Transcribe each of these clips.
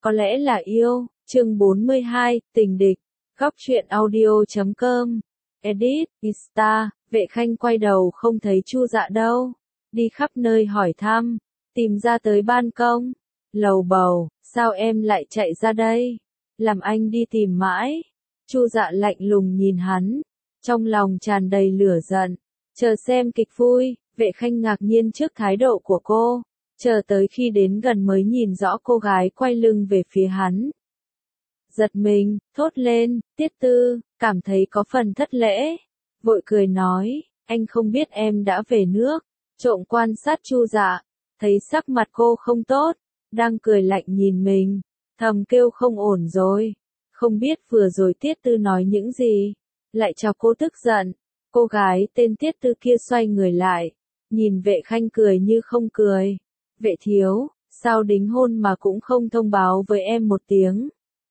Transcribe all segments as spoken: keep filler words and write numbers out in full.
Có lẽ là yêu, chương bốn mươi hai, tình địch, góc truyện audio.com, edit, Insta, Vệ Khanh quay đầu không thấy Chu Dạ đâu, đi khắp nơi hỏi thăm, tìm ra tới ban công, lầu bầu, sao em lại chạy ra đây, làm anh đi tìm mãi. Chu Dạ lạnh lùng nhìn hắn, trong lòng tràn đầy lửa giận, chờ xem kịch vui. Vệ Khanh ngạc nhiên trước thái độ của cô, chờ tới khi đến gần mới nhìn rõ cô gái quay lưng về phía hắn. Giật mình, thốt lên, Tiết Tư, cảm thấy có phần thất lễ, vội cười nói, anh không biết em đã về nước. Trộm quan sát Chu Dạ, thấy sắc mặt cô không tốt, đang cười lạnh nhìn mình, thầm kêu không ổn rồi, không biết vừa rồi Tiết Tư nói những gì, lại cho cô tức giận. Cô gái tên Tiết Tư kia xoay người lại, nhìn Vệ Khanh cười như không cười. Vệ thiếu, sao đính hôn mà cũng không thông báo với em một tiếng.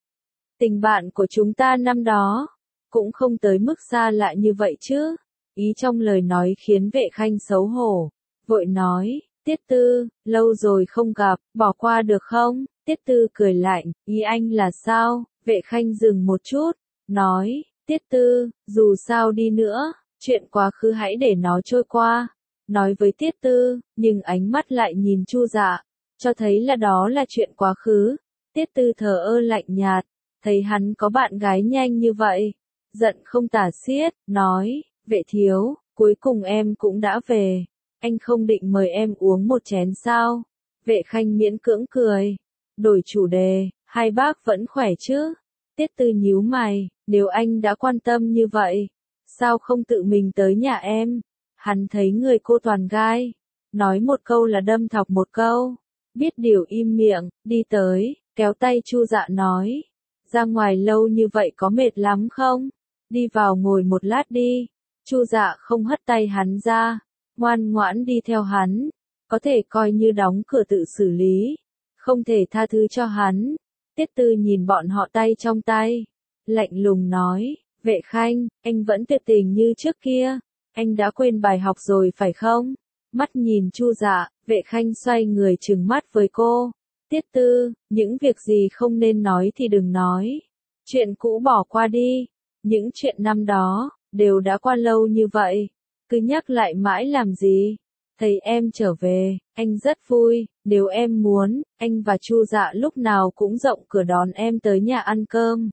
Tình bạn của chúng ta năm đó, cũng không tới mức xa lạ như vậy chứ. Ý trong lời nói khiến Vệ Khanh xấu hổ, vội nói, Tiết Tư, lâu rồi không gặp, bỏ qua được không? Tiết Tư cười lạnh, ý anh là sao? Vệ Khanh dừng một chút, nói, Tiết Tư, dù sao đi nữa, chuyện quá khứ hãy để nó trôi qua. Nói với Tiết Tư, nhưng ánh mắt lại nhìn Chu Dạ, cho thấy là đó là chuyện quá khứ. Tiết Tư thờ ơ lạnh nhạt, thấy hắn có bạn gái nhanh như vậy, giận không tả xiết, nói, Vệ thiếu, cuối cùng em cũng đã về, anh không định mời em uống một chén sao? Vệ Khanh miễn cưỡng cười, đổi chủ đề, hai bác vẫn khỏe chứ? Tiết Tư nhíu mày, nếu anh đã quan tâm như vậy, sao không tự mình tới nhà em? Hắn thấy người cô toàn gai, nói một câu là đâm thọc một câu, biết điều im miệng, đi tới, kéo tay Chu Dạ nói, ra ngoài lâu như vậy có mệt lắm không? Đi vào ngồi một lát đi. Chu Dạ không hất tay hắn ra, ngoan ngoãn đi theo hắn, có thể coi như đóng cửa tự xử lý, không thể tha thứ cho hắn. Tiết Tư nhìn bọn họ tay trong tay, lạnh lùng nói, Vệ Khanh, anh vẫn tuyệt tình như trước kia. Anh đã quên bài học rồi phải không? Mắt nhìn Chu Dạ, Vệ Khanh xoay người trừng mắt với cô. Tiết Tư, những việc gì không nên nói thì đừng nói. Chuyện cũ bỏ qua đi. Những chuyện năm đó, đều đã qua lâu như vậy. Cứ nhắc lại mãi làm gì? Thấy em trở về, anh rất vui. Nếu em muốn, anh và Chu Dạ lúc nào cũng rộng cửa đón em tới nhà ăn cơm.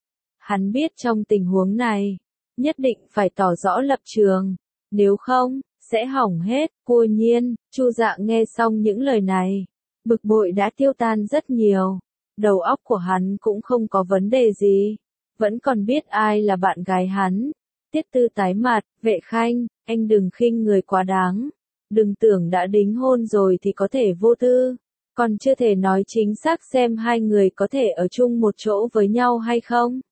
Hắn biết trong tình huống này, nhất định phải tỏ rõ lập trường, nếu không, sẽ hỏng hết. Cô Nhiên, Chu Dạ nghe xong những lời này, bực bội đã tiêu tan rất nhiều, đầu óc của hắn cũng không có vấn đề gì, vẫn còn biết ai là bạn gái hắn. Tiết Tư tái mặt, Vệ Khanh, anh đừng khinh người quá đáng, đừng tưởng đã đính hôn rồi thì có thể vô tư, còn chưa thể nói chính xác xem hai người có thể ở chung một chỗ với nhau hay không.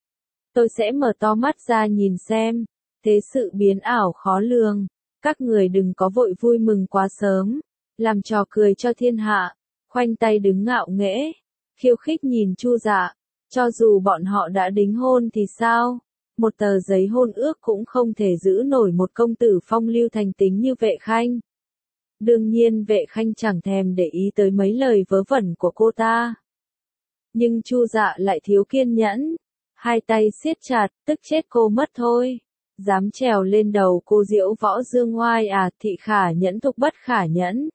Tôi sẽ mở to mắt ra nhìn xem, thế sự biến ảo khó lường, các người đừng có vội vui mừng quá sớm, làm trò cười cho thiên hạ, khoanh tay đứng ngạo nghễ, khiêu khích nhìn Chu Dạ, cho dù bọn họ đã đính hôn thì sao, một tờ giấy hôn ước cũng không thể giữ nổi một công tử phong lưu thành tính như Vệ Khanh. Đương nhiên Vệ Khanh chẳng thèm để ý tới mấy lời vớ vẩn của cô ta. Nhưng Chu Dạ lại thiếu kiên nhẫn. Hai tay siết chặt, tức chết cô mất thôi. Dám trèo lên đầu cô diễu võ dương ngoai à, thị khả nhẫn thục bất khả nhẫn.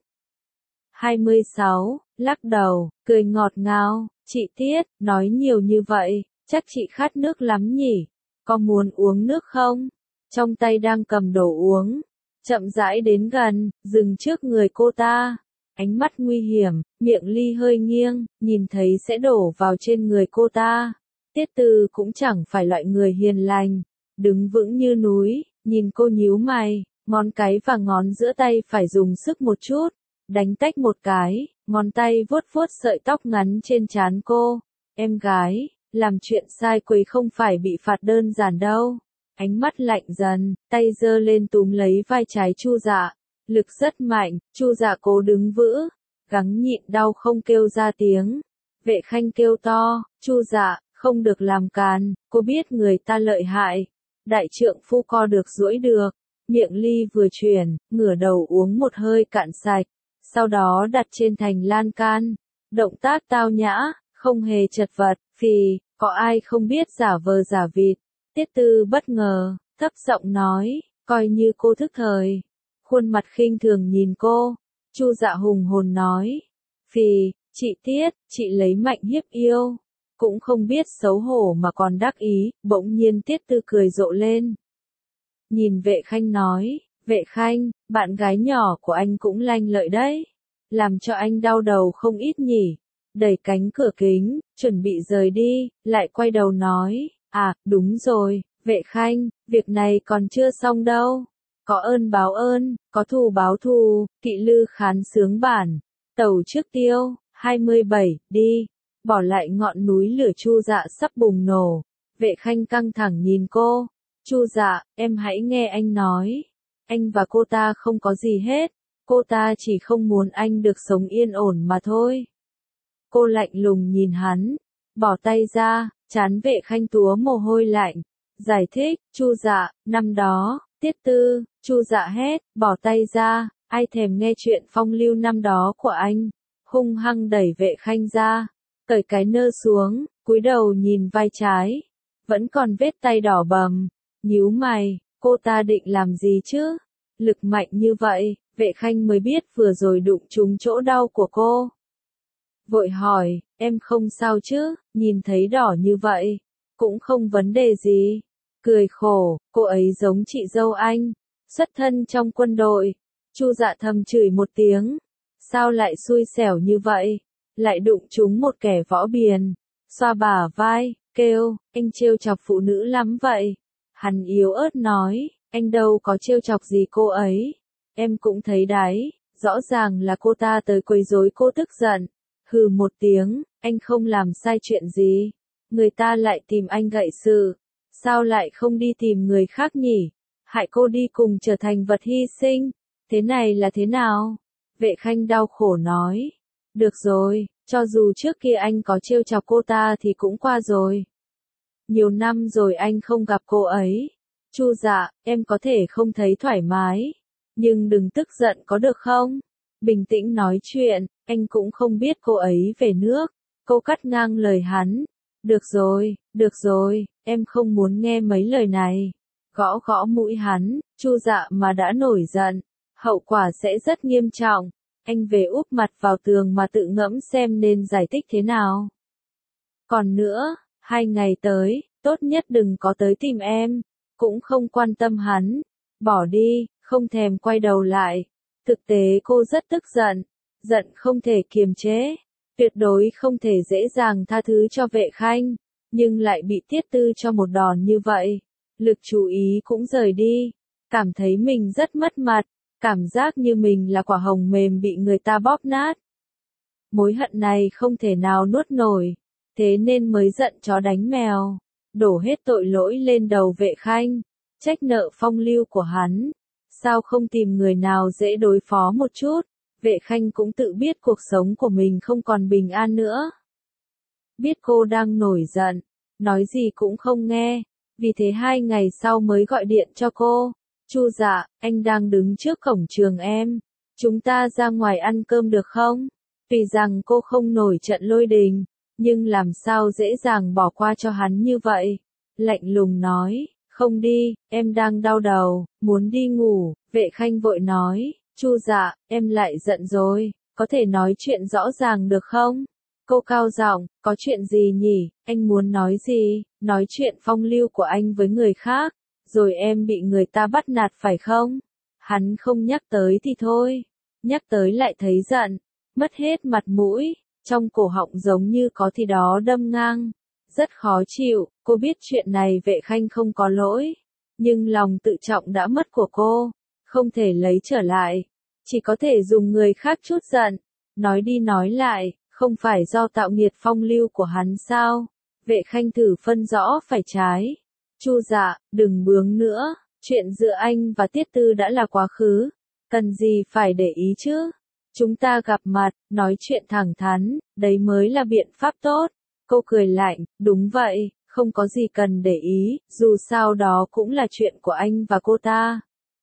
hai mươi sáu, lắc đầu, cười ngọt ngào, chị Tiết, nói nhiều như vậy, chắc chị khát nước lắm nhỉ, có muốn uống nước không? Trong tay đang cầm đồ uống, chậm rãi đến gần, dừng trước người cô ta. Ánh mắt nguy hiểm, miệng ly hơi nghiêng, nhìn thấy sẽ đổ vào trên người cô ta. Tiết Tư cũng chẳng phải loại người hiền lành, đứng vững như núi, nhìn cô nhíu mày, ngón cái và ngón giữa tay phải dùng sức một chút, đánh tách một cái, ngón tay vuốt vuốt sợi tóc ngắn trên trán cô. Em gái, làm chuyện sai quấy không phải bị phạt đơn giản đâu. Ánh mắt lạnh dần, tay giơ lên túm lấy vai trái Chu Dạ, lực rất mạnh, Chu Dạ cố đứng vững, gắng nhịn đau không kêu ra tiếng. Vệ Khanh kêu to, Chu Dạ, không được làm càn, cô biết người ta lợi hại, đại trượng phu co được duỗi được. Miệng ly vừa chuyển, ngửa đầu uống một hơi cạn sạch, sau đó đặt trên thành lan can, động tác tao nhã, Không hề chật vật, phì, có ai không biết giả vờ giả vịt. Tiết Tư bất ngờ, thấp giọng nói, coi như cô thức thời. Khuôn mặt khinh thường nhìn cô. Chu Dạ hùng hồn nói, phì, chị Tiết, chị lấy mạnh hiếp yêu. Cũng không biết xấu hổ mà còn đắc ý, bỗng nhiên Tiết Tư cười rộ lên. Nhìn Vệ Khanh nói, Vệ Khanh, bạn gái nhỏ của anh cũng lanh lợi đấy. Làm cho anh đau đầu không ít nhỉ. Đẩy cánh cửa kính, chuẩn bị rời đi, lại quay đầu nói, à, đúng rồi, Vệ Khanh, việc này còn chưa xong đâu. Có ơn báo ơn, có thù báo thù, Kỵ Lư khán sướng bản. Tàu trước tiêu, hai mươi bảy, đi. Bỏ lại ngọn núi lửa Chu Dạ sắp bùng nổ. Vệ Khanh căng thẳng nhìn cô. Chu Dạ, em hãy nghe anh nói. Anh và cô ta không có gì hết. Cô ta chỉ không muốn anh được sống yên ổn mà thôi. Cô lạnh lùng nhìn hắn. Bỏ tay ra, trán Vệ Khanh túa mồ hôi lạnh. Giải thích, Chu Dạ, năm đó, Tiết Tư, Chu Dạ hét, bỏ tay ra, ai thèm nghe chuyện phong lưu năm đó của anh. Hung hăng đẩy Vệ Khanh ra. Cởi cái nơ xuống, cúi đầu nhìn vai trái. Vẫn còn vết tay đỏ bầm. Nhíu mày, cô ta định làm gì chứ? Lực mạnh như vậy, Vệ Khanh mới biết vừa rồi đụng trúng chỗ đau của cô. Vội hỏi, em không sao chứ, nhìn thấy đỏ như vậy. Cũng không vấn đề gì. Cười khổ, cô ấy giống chị dâu anh. Xuất thân trong quân đội. Chu Dạ thầm chửi một tiếng. Sao lại xui xẻo như vậy? Lại đụng trúng một kẻ võ biền. Xoa bả vai, kêu, anh trêu chọc phụ nữ lắm vậy. Hắn yếu ớt nói, anh đâu có trêu chọc gì cô ấy. Em cũng thấy đấy, rõ ràng là cô ta tới quấy rối cô tức giận. Hừ một tiếng, anh không làm sai chuyện gì. Người ta lại tìm anh gậy sự. Sao lại không đi tìm người khác nhỉ? Hại cô đi cùng trở thành vật hy sinh. Thế này là thế nào? Vệ Khanh đau khổ nói. Được rồi, cho dù trước kia anh có trêu chọc cô ta thì cũng qua rồi. Nhiều năm rồi anh không gặp cô ấy. Chu Dạ, em có thể không thấy thoải mái. Nhưng đừng tức giận có được không? Bình tĩnh nói chuyện, anh cũng không biết cô ấy về nước. Cô cắt ngang lời hắn. Được rồi, được rồi, em không muốn nghe mấy lời này. Gõ gõ mũi hắn, Chu Dạ mà đã nổi giận. Hậu quả sẽ rất nghiêm trọng. Anh về úp mặt vào tường mà tự ngẫm xem nên giải thích thế nào. Còn nữa, hai ngày tới, tốt nhất đừng có tới tìm em. Cũng không quan tâm hắn. Bỏ đi, không thèm quay đầu lại. Thực tế cô rất tức giận. Giận không thể kiềm chế. Tuyệt đối không thể dễ dàng tha thứ cho Vệ Khanh. Nhưng lại bị Tiết Tư cho một đòn như vậy. Lực chú ý cũng rời đi. Cảm thấy mình rất mất mặt. Cảm giác như mình là quả hồng mềm bị người ta bóp nát. Mối hận này không thể nào nuốt nổi. Thế nên mới giận chó đánh mèo. Đổ hết tội lỗi lên đầu Vệ Khanh. Trách nợ phong lưu của hắn. Sao không tìm người nào dễ đối phó một chút? Vệ Khanh cũng tự biết cuộc sống của mình không còn bình an nữa. Biết cô đang nổi giận. Nói gì cũng không nghe. Vì thế hai ngày sau mới gọi điện cho cô. Chu Dạ, anh đang đứng trước cổng trường em. Chúng ta ra ngoài ăn cơm được không? Vì rằng cô không nổi trận lôi đình. Nhưng làm sao dễ dàng bỏ qua cho hắn như vậy? Lạnh lùng nói, không đi, em đang đau đầu, muốn đi ngủ. Vệ Khanh vội nói, Chu Dạ, em lại giận rồi, có thể nói chuyện rõ ràng được không? Cô cao giọng, có chuyện gì nhỉ, anh muốn nói gì? Nói chuyện phong lưu của anh với người khác, rồi em bị người ta bắt nạt phải không? Hắn không nhắc tới thì thôi, nhắc tới lại thấy giận, mất hết mặt mũi, trong cổ họng giống như có gì đó đâm ngang. Rất khó chịu, cô biết chuyện này Vệ Khanh không có lỗi, nhưng lòng tự trọng đã mất của cô, không thể lấy trở lại, chỉ có thể dùng người khác chút giận. Nói đi nói lại, không phải do tạo nghiệt phong lưu của hắn sao? Vệ Khanh thử phân rõ phải trái. Chu Dạ, đừng bướng nữa, chuyện giữa anh và Tiết Tư đã là quá khứ, cần gì phải để ý chứ? Chúng ta gặp mặt, nói chuyện thẳng thắn, đấy mới là biện pháp tốt. Cô cười lạnh, đúng vậy, không có gì cần để ý, dù sao đó cũng là chuyện của anh và cô ta.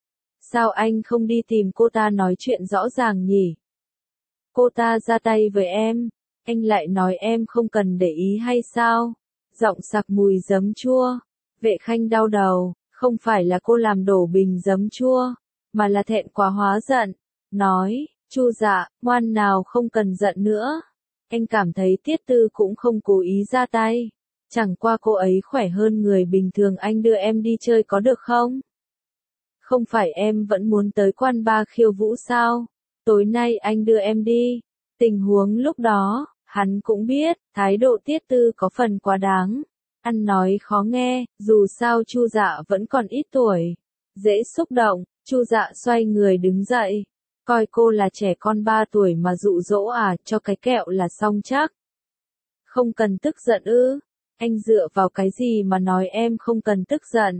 Sao anh không đi tìm cô ta nói chuyện rõ ràng nhỉ? Cô ta ra tay với em, Anh lại nói em không cần để ý hay sao? Giọng sặc mùi giấm chua. Vệ Khanh đau đầu, không phải là cô làm đổ bình giấm chua, mà là thẹn quá hóa giận. Nói, Chu Dạ, ngoan nào không cần giận nữa. Anh cảm thấy Tiết Tư cũng không cố ý ra tay. Chẳng qua cô ấy khỏe hơn người bình thường, anh đưa em đi chơi có được không? Không phải em vẫn muốn tới quán bar khiêu vũ sao? Tối nay anh đưa em đi. Tình huống lúc đó, hắn cũng biết, thái độ Tiết Tư có phần quá đáng. Ăn nói khó nghe, dù sao Chu Dạ vẫn còn ít tuổi. Dễ xúc động, Chu Dạ xoay người đứng dậy. Coi cô là trẻ con ba tuổi mà dụ dỗ à, cho cái kẹo là xong chắc. Không cần tức giận ư? Anh dựa vào cái gì mà nói em không cần tức giận?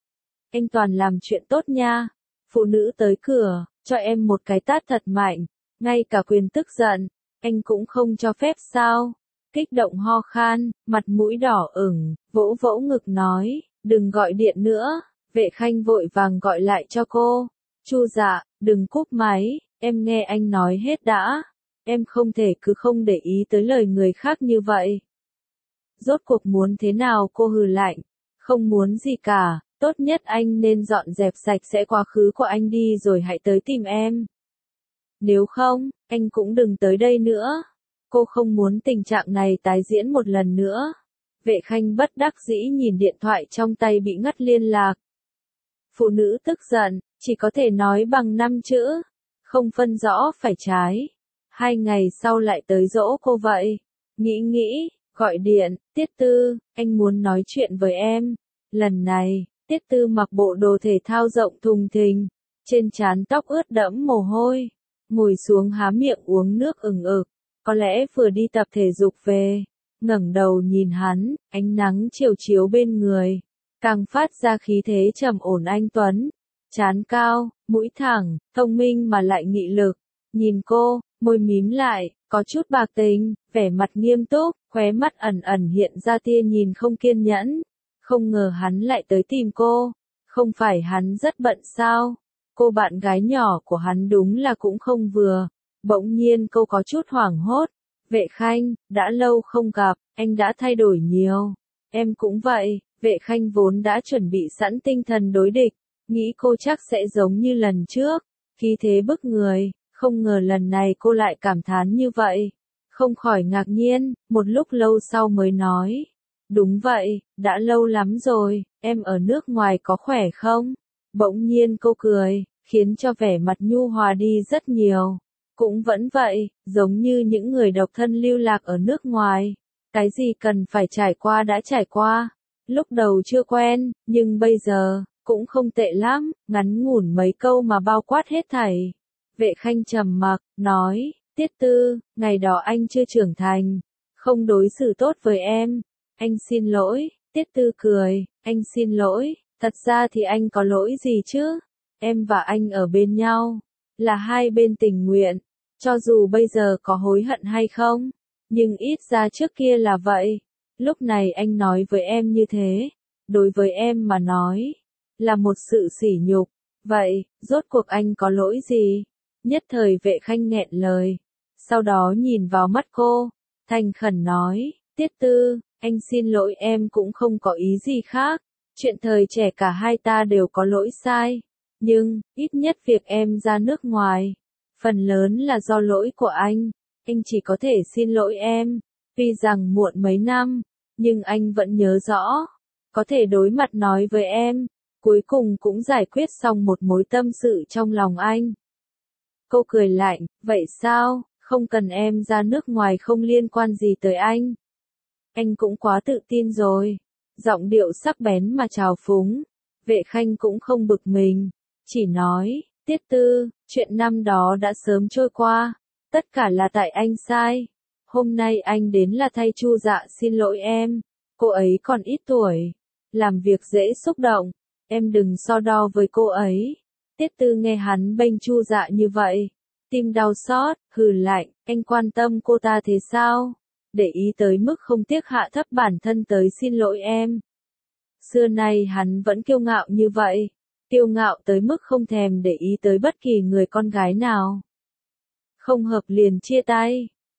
Anh toàn làm chuyện tốt nha. Phụ nữ tới cửa, cho em một cái tát thật mạnh, ngay cả quyền tức giận, anh cũng không cho phép sao? Kích động ho khan, mặt mũi đỏ ửng, vỗ vỗ ngực nói, đừng gọi điện nữa. Vệ Khanh vội vàng gọi lại cho cô. Chu Dạ, đừng cúp máy, em nghe anh nói hết đã. Em không thể cứ không để ý tới lời người khác như vậy. Rốt cuộc muốn thế nào? Cô hừ lạnh. Không muốn gì cả, tốt nhất anh nên dọn dẹp sạch sẽ quá khứ của anh đi rồi hãy tới tìm em. Nếu không, anh cũng đừng tới đây nữa. Cô không muốn tình trạng này tái diễn một lần nữa. Vệ Khanh bất đắc dĩ nhìn điện thoại trong tay bị ngắt liên lạc. Phụ nữ tức giận, chỉ có thể nói bằng năm chữ. Không phân rõ phải trái. Hai ngày sau lại tới dỗ cô vậy. Nghĩ nghĩ, gọi điện, Tiết Tư, anh muốn nói chuyện với em. Lần này, Tiết Tư mặc bộ đồ thể thao rộng thùng thình. Trên trán tóc ướt đẫm mồ hôi. Ngồi xuống há miệng uống nước ừng ực. Có lẽ vừa đi tập thể dục về. Ngẩng đầu nhìn hắn, ánh nắng chiều chiếu bên người. Càng phát ra khí thế trầm ổn anh tuấn. Trán cao, mũi thẳng, thông minh mà lại nghị lực. Nhìn cô, môi mím lại, có chút bạc tình, vẻ mặt nghiêm túc, khóe mắt ẩn ẩn hiện ra tia nhìn không kiên nhẫn. Không ngờ hắn lại tới tìm cô. Không phải hắn rất bận sao? Cô bạn gái nhỏ của hắn đúng là cũng không vừa. Bỗng nhiên cô có chút hoảng hốt. Vệ Khanh, đã lâu không gặp, anh đã thay đổi nhiều. Em cũng vậy. Vệ Khanh vốn đã chuẩn bị sẵn tinh thần đối địch. Nghĩ cô chắc sẽ giống như lần trước. Khí thế bức người. Không ngờ lần này cô lại cảm thán như vậy. Không khỏi ngạc nhiên, một lúc lâu sau mới nói. Đúng vậy, đã lâu lắm rồi, em ở nước ngoài có khỏe không? Bỗng nhiên cô cười, khiến cho vẻ mặt nhu hòa đi rất nhiều. Cũng vẫn vậy, giống như những người độc thân lưu lạc ở nước ngoài. Cái gì cần phải trải qua đã trải qua. Lúc đầu chưa quen, nhưng bây giờ, cũng không tệ lắm, ngắn ngủn mấy câu mà bao quát hết thảy. Vệ Khanh trầm mặc, nói, Tiết Tư, ngày đó anh chưa trưởng thành, không đối xử tốt với em. Anh xin lỗi. Tiết Tư cười, anh xin lỗi, thật ra thì anh có lỗi gì chứ? Em và anh ở bên nhau, là hai bên tình nguyện, cho dù bây giờ có hối hận hay không, nhưng ít ra trước kia là vậy. Lúc này anh nói với em như thế, đối với em mà nói, là một sự sỉ nhục. Vậy, rốt cuộc anh có lỗi gì? Nhất thời Vệ Khanh nghẹn lời, sau đó nhìn vào mắt cô, thành khẩn nói, Tiết Tư, anh xin lỗi, em cũng không có ý gì khác. Chuyện thời trẻ cả hai ta đều có lỗi sai. Nhưng, ít nhất việc em ra nước ngoài, phần lớn là do lỗi của anh. Anh chỉ có thể xin lỗi em. Tuy rằng muộn mấy năm, nhưng anh vẫn nhớ rõ. Có thể đối mặt nói với em. Cuối cùng cũng giải quyết xong một mối tâm sự trong lòng anh. Cô cười lạnh, vậy sao, không cần em ra nước ngoài không liên quan gì tới anh. Anh cũng quá tự tin rồi. Giọng điệu sắc bén mà trào phúng. Vệ Khanh cũng không bực mình. Chỉ nói, Tiết Tư, chuyện năm đó đã sớm trôi qua. Tất cả là tại anh sai. Hôm nay anh đến là thay Chu Dạ xin lỗi em. Cô ấy còn ít tuổi. Làm việc dễ xúc động. Em đừng so đo với cô ấy. Tiết Tư nghe hắn bênh Chu Dạ như vậy. Tim đau xót, hừ lạnh, anh quan tâm cô ta thế sao? Để ý tới mức không tiếc hạ thấp bản thân tới xin lỗi em. Xưa nay hắn vẫn kiêu ngạo như vậy. Kiêu ngạo tới mức không thèm để ý tới bất kỳ người con gái nào. Không hợp liền chia tay.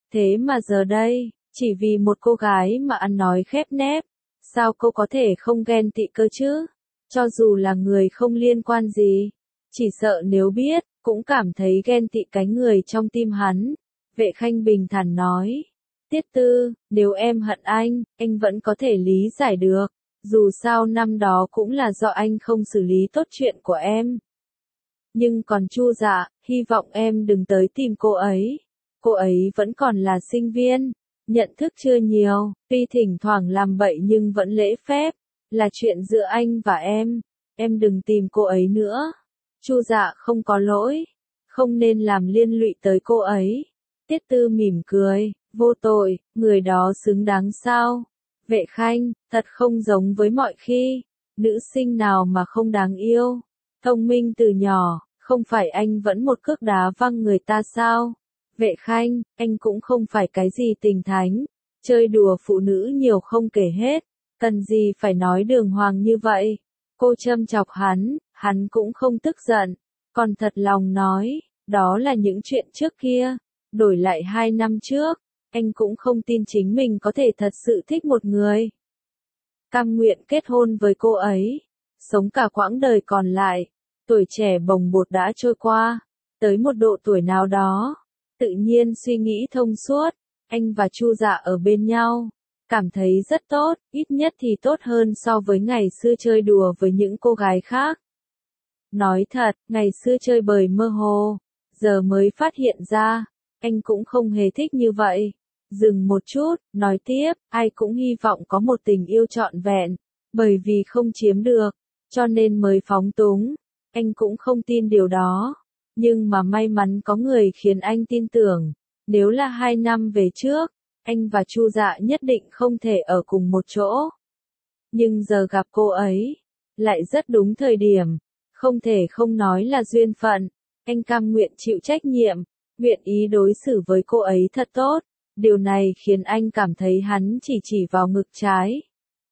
Thế mà giờ đây, chỉ vì một cô gái mà ăn nói khép nép, sao cô có thể không ghen tị cơ chứ? Cho dù là người không liên quan gì, chỉ sợ nếu biết, cũng cảm thấy ghen tị cái người trong tim hắn. Vệ Khanh bình thản nói, Tiết Tư, nếu em hận anh, anh vẫn có thể lý giải được, dù sao năm đó cũng là do anh không xử lý tốt chuyện của em. Nhưng còn Chu Dạ, hy vọng em đừng tới tìm cô ấy. Cô ấy vẫn còn là sinh viên, nhận thức chưa nhiều, tuy thỉnh thoảng làm bậy nhưng vẫn lễ phép, là chuyện giữa anh và em, em đừng tìm cô ấy nữa. Chu Dạ không có lỗi, không nên làm liên lụy tới cô ấy. Tiết Tư mỉm cười, vô tội, người đó xứng đáng sao? Vệ Khanh, thật không giống với mọi khi, nữ sinh nào mà không đáng yêu. Thông minh từ nhỏ, không phải anh vẫn một cước đá văng người ta sao? Vệ Khanh, anh cũng không phải cái gì tình thánh, chơi đùa phụ nữ nhiều không kể hết, cần gì phải nói đường hoàng như vậy. Cô châm chọc hắn, hắn cũng không tức giận, còn thật lòng nói, đó là những chuyện trước kia, đổi lại hai năm trước, anh cũng không tin chính mình có thể thật sự thích một người. Cam nguyện kết hôn với cô ấy, sống cả quãng đời còn lại, tuổi trẻ bồng bột đã trôi qua, tới một độ tuổi nào đó, tự nhiên suy nghĩ thông suốt, anh và Chu Dạ ở bên nhau, cảm thấy rất tốt, ít nhất thì tốt hơn so với ngày xưa chơi đùa với những cô gái khác. Nói thật, ngày xưa chơi bời mơ hồ, giờ mới phát hiện ra, anh cũng không hề thích như vậy. Dừng một chút, nói tiếp, ai cũng hy vọng có một tình yêu trọn vẹn, bởi vì không chiếm được, cho nên mới phóng túng, anh cũng không tin điều đó. Nhưng mà may mắn có người khiến anh tin tưởng, nếu là hai năm về trước, anh và Chu Dạ nhất định không thể ở cùng một chỗ. Nhưng giờ gặp cô ấy, lại rất đúng thời điểm, không thể không nói là duyên phận, anh cam nguyện chịu trách nhiệm, nguyện ý đối xử với cô ấy thật tốt, điều này khiến anh cảm thấy hắn chỉ chỉ vào ngực trái.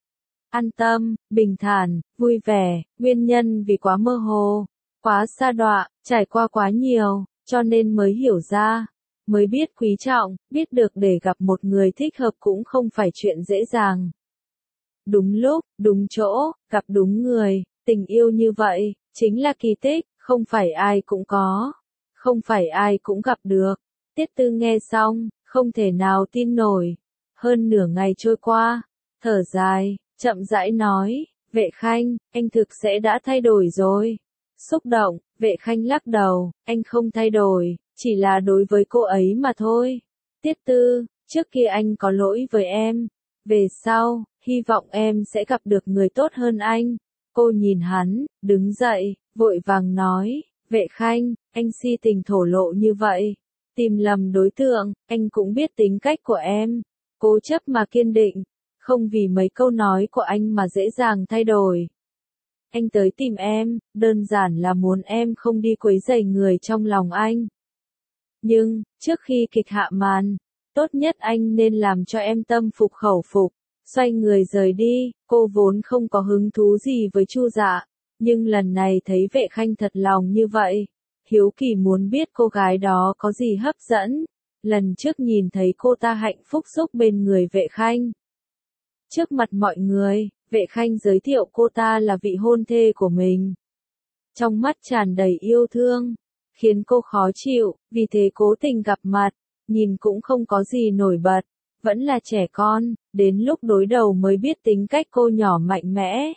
An tâm, bình thản, vui vẻ, nguyên nhân vì quá mơ hồ, quá sa đọa, trải qua quá nhiều, cho nên mới hiểu ra, mới biết quý trọng, biết được để gặp một người thích hợp cũng không phải chuyện dễ dàng. Đúng lúc, đúng chỗ, gặp đúng người, tình yêu như vậy, chính là kỳ tích, không phải ai cũng có, không phải ai cũng gặp được. Tiết Tư nghe xong, không thể nào tin nổi. Hơn nửa ngày trôi qua, thở dài, chậm rãi nói, Vệ Khanh, anh thực sẽ đã thay đổi rồi. Xúc động, Vệ Khanh lắc đầu, anh không thay đổi, chỉ là đối với cô ấy mà thôi. Tiết Tư, trước kia anh có lỗi với em, về sau, hy vọng em sẽ gặp được người tốt hơn anh. Cô nhìn hắn, đứng dậy, vội vàng nói, Vệ Khanh, anh si tình thổ lộ như vậy, tìm lầm đối tượng, anh cũng biết tính cách của em, cố chấp mà kiên định, không vì mấy câu nói của anh mà dễ dàng thay đổi. Anh tới tìm em, đơn giản là muốn em không đi quấy rầy người trong lòng anh. Nhưng, trước khi kịch hạ màn, tốt nhất anh nên làm cho em tâm phục khẩu phục, xoay người rời đi. Cô vốn không có hứng thú gì với Chu Dạ, nhưng lần này thấy Vệ Khanh thật lòng như vậy, hiếu kỳ muốn biết cô gái đó có gì hấp dẫn. Lần trước nhìn thấy cô ta hạnh phúc xúc bên người Vệ Khanh. Trước mặt mọi người, Vệ Khanh giới thiệu cô ta là vị hôn thê của mình. Trong mắt tràn đầy yêu thương, khiến cô khó chịu, vì thế cố tình gặp mặt, nhìn cũng không có gì nổi bật, vẫn là trẻ con, đến lúc đối đầu mới biết tính cách cô nhỏ mạnh mẽ.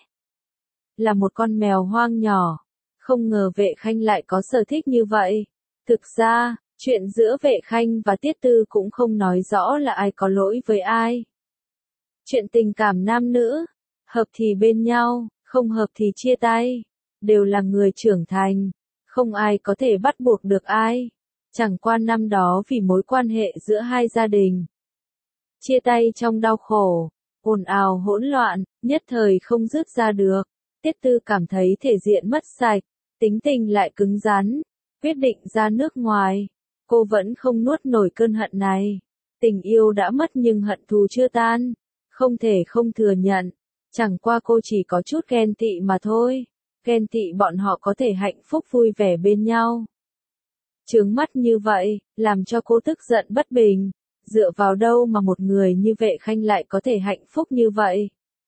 Là một con mèo hoang nhỏ, không ngờ Vệ Khanh lại có sở thích như vậy. Thực ra, chuyện giữa Vệ Khanh và Tiết Tư cũng không nói rõ là ai có lỗi với ai. Chuyện tình cảm nam nữ, hợp thì bên nhau, không hợp thì chia tay, đều là người trưởng thành, không ai có thể bắt buộc được ai. Chẳng qua năm đó vì mối quan hệ giữa hai gia đình, chia tay trong đau khổ, ồn ào hỗn loạn, nhất thời không dứt ra được. Tiết Tư cảm thấy thể diện mất sạch, tính tình lại cứng rắn, quyết định ra nước ngoài. Cô vẫn không nuốt nổi cơn hận này. Tình yêu đã mất nhưng hận thù chưa tan, không thể không thừa nhận. Chẳng qua cô chỉ có chút ghen tị mà thôi, ghen tị bọn họ có thể hạnh phúc vui vẻ bên nhau. Chướng mắt như vậy, làm cho cô tức giận bất bình. Dựa vào đâu mà một người như Vệ Khanh lại có thể hạnh phúc như vậy?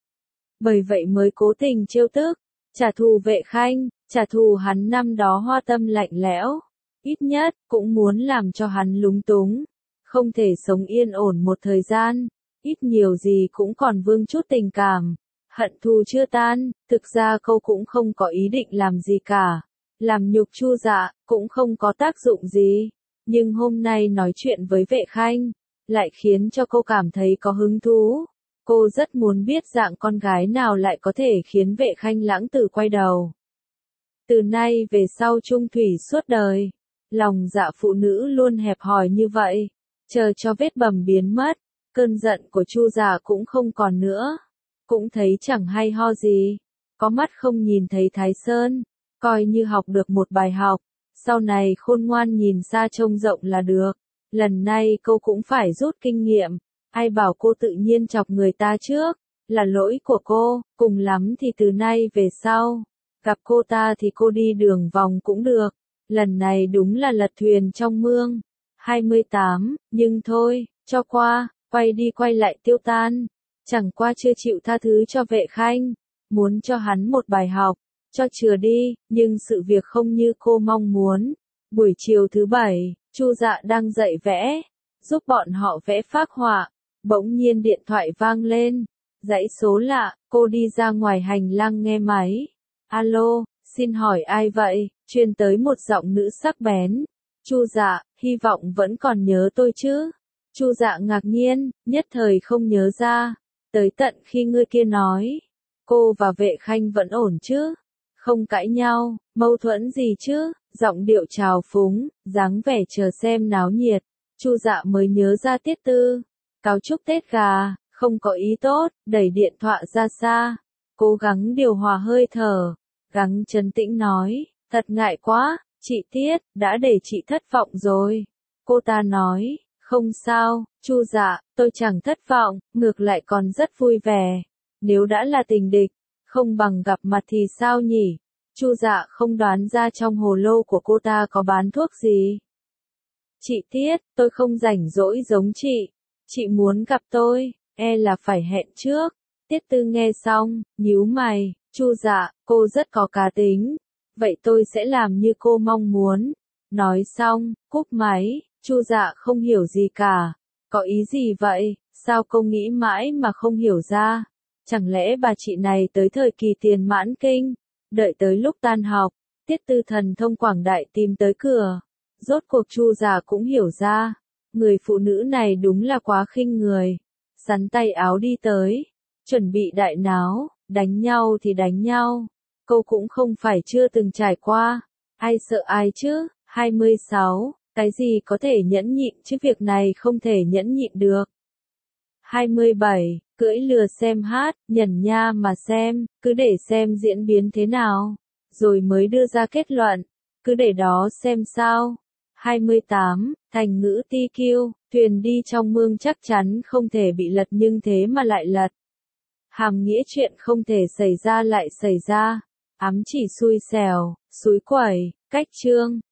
Bởi vậy mới cố tình trêu tức, trả thù Vệ Khanh, trả thù hắn năm đó hoa tâm lạnh lẽo. Ít nhất, cũng muốn làm cho hắn lúng túng. Không thể sống yên ổn một thời gian, ít nhiều gì cũng còn vương chút tình cảm. Hận thù chưa tan, thực ra cô cũng không có ý định làm gì cả. Làm nhục Chu Dạ, cũng không có tác dụng gì. Nhưng hôm nay nói chuyện với Vệ Khanh, lại khiến cho cô cảm thấy có hứng thú. Cô rất muốn biết dạng con gái nào lại có thể khiến Vệ Khanh lãng tử quay đầu. Từ nay về sau chung thủy suốt đời, lòng dạ phụ nữ luôn hẹp hòi như vậy, chờ cho vết bầm biến mất, cơn giận của Chu Dạ cũng không còn nữa. Cũng thấy chẳng hay ho gì, có mắt không nhìn thấy Thái Sơn, coi như học được một bài học, sau này khôn ngoan nhìn xa trông rộng là được. Lần này cô cũng phải rút kinh nghiệm, ai bảo cô tự nhiên chọc người ta trước, là lỗi của cô, cùng lắm thì từ nay về sau, gặp cô ta thì cô đi đường vòng cũng được, lần này đúng là lật thuyền trong mương. hai mươi tám, nhưng thôi, cho qua, quay đi quay lại tiêu tan, chẳng qua chưa chịu tha thứ cho Vệ Khanh, muốn cho hắn một bài học, cho chừa đi, nhưng sự việc không như cô mong muốn. Buổi chiều thứ bảy, Chu Dạ đang dạy vẽ, giúp bọn họ vẽ phác họa, bỗng nhiên điện thoại vang lên, dãy số lạ, cô đi ra ngoài hành lang nghe máy. Alo, xin hỏi ai vậy? Truyền tới một giọng nữ sắc bén. Chu Dạ, hy vọng vẫn còn nhớ tôi chứ? Chu Dạ ngạc nhiên, nhất thời không nhớ ra, tới tận khi người kia nói, cô và Vệ Khanh vẫn ổn chứ? Không cãi nhau, mâu thuẫn gì chứ? Giọng điệu trào phúng, dáng vẻ chờ xem náo nhiệt. Chu Dạ mới nhớ ra tiết tư, cáo chúc Tết gà, không có ý tốt, đẩy điện thoại ra xa, cố gắng điều hòa hơi thở, gắng trấn tĩnh nói, thật ngại quá, chị Tiết, đã để chị thất vọng rồi. Cô ta nói, không sao, Chu Dạ, tôi chẳng thất vọng, ngược lại còn rất vui vẻ. Nếu đã là tình địch, không bằng gặp mặt thì sao nhỉ? Chu Dạ không đoán ra trong hồ lô của cô ta có bán thuốc gì. Chị Tiết, tôi không rảnh rỗi giống chị. Chị muốn gặp tôi, e là phải hẹn trước. Tiết Tư nghe xong, nhíu mày, Chu Dạ, cô rất có cá tính. Vậy tôi sẽ làm như cô mong muốn. Nói xong, cúp máy, Chu Dạ không hiểu gì cả. Có ý gì vậy? Sao cô nghĩ mãi mà không hiểu ra? Chẳng lẽ bà chị này tới thời kỳ tiền mãn kinh, đợi tới lúc tan học, Tiết Tư thần thông quảng đại tìm tới cửa. Rốt cuộc Chu Dạ cũng hiểu ra, người phụ nữ này đúng là quá khinh người. Sắn tay áo đi tới, chuẩn bị đại náo, đánh nhau thì đánh nhau. Cô cũng không phải chưa từng trải qua, ai sợ ai chứ? hai mươi sáu, cái gì có thể nhẫn nhịn chứ việc này không thể nhẫn nhịn được. hai mươi bảy, cưỡi lừa xem hát, nhẩn nha mà xem, cứ để xem diễn biến thế nào, rồi mới đưa ra kết luận, cứ để đó xem sao. hai mươi tám, thành ngữ ti kiêu, thuyền đi trong mương chắc chắn không thể bị lật nhưng thế mà lại lật. Hàm nghĩa chuyện không thể xảy ra lại xảy ra, ám chỉ xui xẻo, xúi quẩy, cách chương.